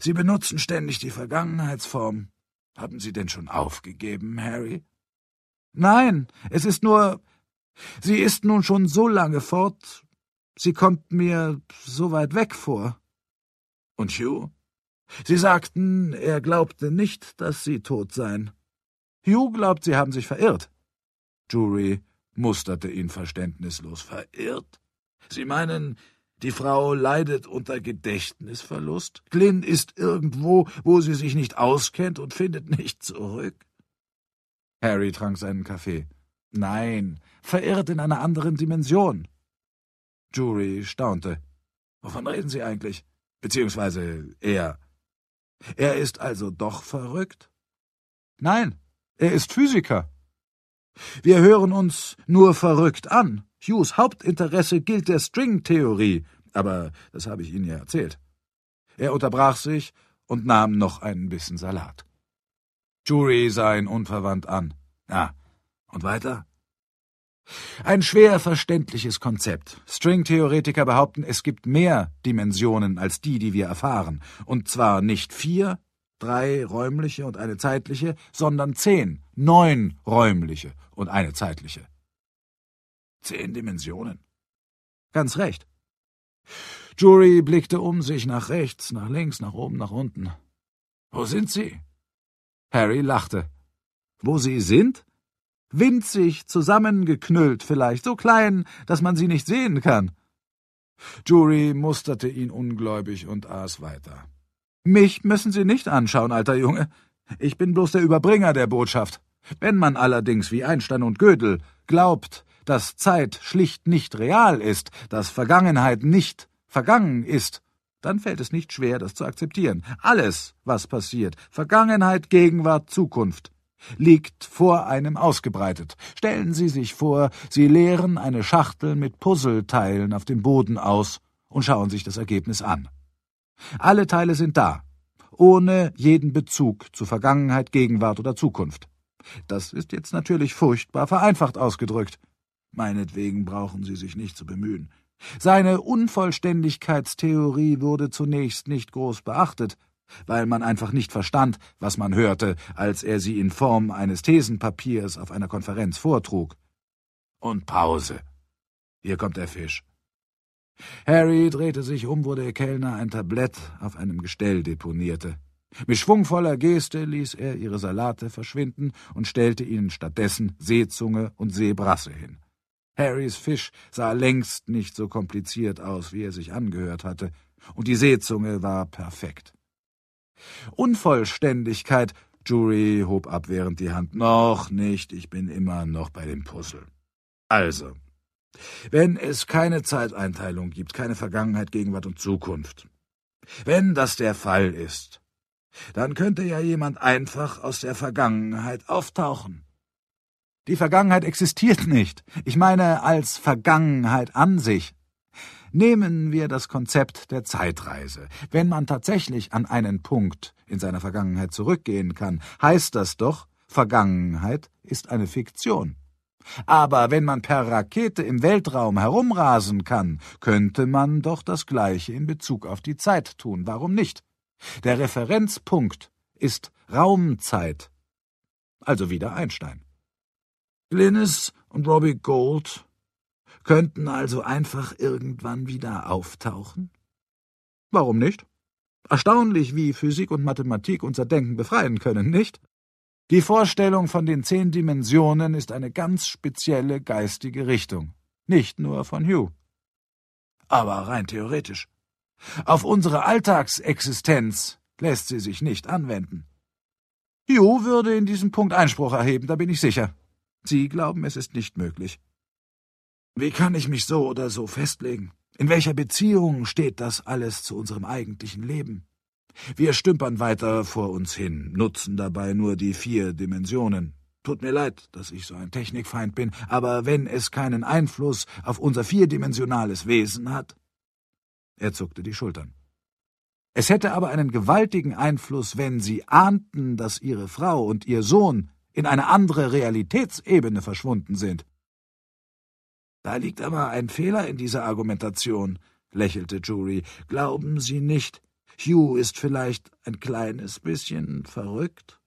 Sie benutzen ständig die Vergangenheitsform. Haben Sie denn schon aufgegeben, Harry? Nein, es ist nur... Sie ist nun schon so lange fort, sie kommt mir so weit weg vor. Und Hugh? Sie sagten, er glaubte nicht, dass Sie tot seien. Hugh glaubt, Sie haben sich verirrt. Drury musterte ihn verständnislos. Verirrt? Sie meinen, die Frau leidet unter Gedächtnisverlust? Glynn ist irgendwo, wo sie sich nicht auskennt und findet nicht zurück? Harry trank seinen Kaffee. Nein, verirrt in einer anderen Dimension. Drury staunte. Wovon reden Sie eigentlich? Beziehungsweise er. Er ist also doch verrückt? Nein, er ist Physiker. Wir hören uns nur verrückt an. Hughes Hauptinteresse gilt der Stringtheorie, aber das habe ich Ihnen ja erzählt. Er unterbrach sich und nahm noch einen Bissen Salat. Drury sah ihn unverwandt an. Na, und weiter? Ein schwer verständliches Konzept. Stringtheoretiker behaupten, es gibt mehr Dimensionen als die wir erfahren. Und zwar nicht 4, 3 räumliche und eine zeitliche, sondern 10, 9 räumliche und eine zeitliche. 10 Dimensionen? Ganz recht. Drury blickte um sich nach rechts, nach links, nach oben, nach unten. Wo sind Sie? Harry lachte. Wo Sie sind? Winzig, zusammengeknüllt vielleicht, so klein, dass man sie nicht sehen kann. Drury musterte ihn ungläubig und aß weiter. Mich müssen Sie nicht anschauen, alter Junge. Ich bin bloß der Überbringer der Botschaft. Wenn man allerdings wie Einstein und Gödel glaubt, dass Zeit schlicht nicht real ist, dass Vergangenheit nicht vergangen ist, dann fällt es nicht schwer, das zu akzeptieren. Alles, was passiert, Vergangenheit, Gegenwart, Zukunft, liegt vor einem ausgebreitet. Stellen Sie sich vor, Sie leeren eine Schachtel mit Puzzleteilen auf dem Boden aus und schauen sich das Ergebnis an. Alle Teile sind da, ohne jeden Bezug zu Vergangenheit, Gegenwart oder Zukunft. Das ist jetzt natürlich furchtbar vereinfacht ausgedrückt. Meinetwegen brauchen Sie sich nicht zu bemühen. Seine Unvollständigkeitstheorie wurde zunächst nicht groß beachtet, weil man einfach nicht verstand, was man hörte, als er sie in Form eines Thesenpapiers auf einer Konferenz vortrug. Und Pause. Hier kommt der Fisch. Harry drehte sich um, wo der Kellner ein Tablett auf einem Gestell deponierte. Mit schwungvoller Geste ließ er ihre Salate verschwinden und stellte ihnen stattdessen Seezunge und Seebrasse hin. Harrys Fisch sah längst nicht so kompliziert aus, wie er sich angehört hatte, und die Seezunge war perfekt. Unvollständigkeit, Drury hob abwehrend die Hand. Noch nicht, ich bin immer noch bei dem Puzzle. Also, wenn es keine Zeiteinteilung gibt, keine Vergangenheit, Gegenwart und Zukunft, wenn das der Fall ist, dann könnte ja jemand einfach aus der Vergangenheit auftauchen. Die Vergangenheit existiert nicht. Ich meine als Vergangenheit an sich. Nehmen wir das Konzept der Zeitreise. Wenn man tatsächlich an einen Punkt in seiner Vergangenheit zurückgehen kann, heißt das doch, Vergangenheit ist eine Fiktion. Aber wenn man per Rakete im Weltraum herumrasen kann, könnte man doch das Gleiche in Bezug auf die Zeit tun. Warum nicht? Der Referenzpunkt ist Raumzeit. Also wieder Einstein. Glynis und Robbie Gould könnten also einfach irgendwann wieder auftauchen? Warum nicht? Erstaunlich, wie Physik und Mathematik unser Denken befreien können, nicht? Die Vorstellung von den 10 Dimensionen ist eine ganz spezielle geistige Richtung, nicht nur von Hugh. Aber rein theoretisch. Auf unsere Alltagsexistenz lässt sie sich nicht anwenden. Hugh würde in diesem Punkt Einspruch erheben, da bin ich sicher. Sie glauben, es ist nicht möglich. Wie kann ich mich so oder so festlegen? In welcher Beziehung steht das alles zu unserem eigentlichen Leben? Wir stümpern weiter vor uns hin, nutzen dabei nur die 4 Dimensionen. Tut mir leid, dass ich so ein Technikfeind bin, aber wenn es keinen Einfluss auf unser 4-dimensionales Wesen hat... Er zuckte die Schultern. Es hätte aber einen gewaltigen Einfluss, wenn Sie ahnten, dass Ihre Frau und Ihr Sohn in eine andere Realitätsebene verschwunden sind. Da liegt aber ein Fehler in dieser Argumentation, lächelte Drury. Glauben Sie nicht, Hugh ist vielleicht ein kleines bisschen verrückt.